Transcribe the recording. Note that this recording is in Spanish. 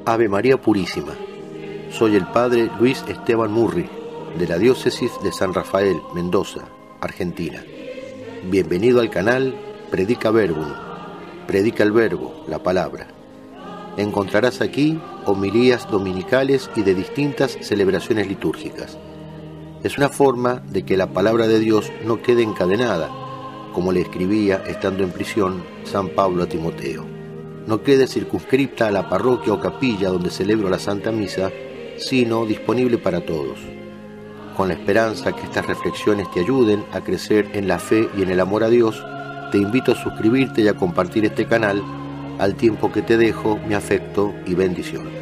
Ave María Purísima. Soy el Padre Luis Esteban Murri, de la Diócesis de San Rafael, Mendoza, Argentina. Bienvenido al canal Predica Verbum. Predica el Verbo, la Palabra. Encontrarás aquí homilías dominicales y de distintas celebraciones litúrgicas. Es una forma de que la Palabra de Dios no quede encadenada, como le escribía, estando en prisión, San Pablo a Timoteo. No quede circunscripta a la parroquia o capilla donde celebro la Santa Misa, sino disponible para todos. Con la esperanza que estas reflexiones te ayuden a crecer en la fe y en el amor a Dios, te invito a suscribirte y a compartir este canal, al tiempo que te dejo mi afecto y bendición.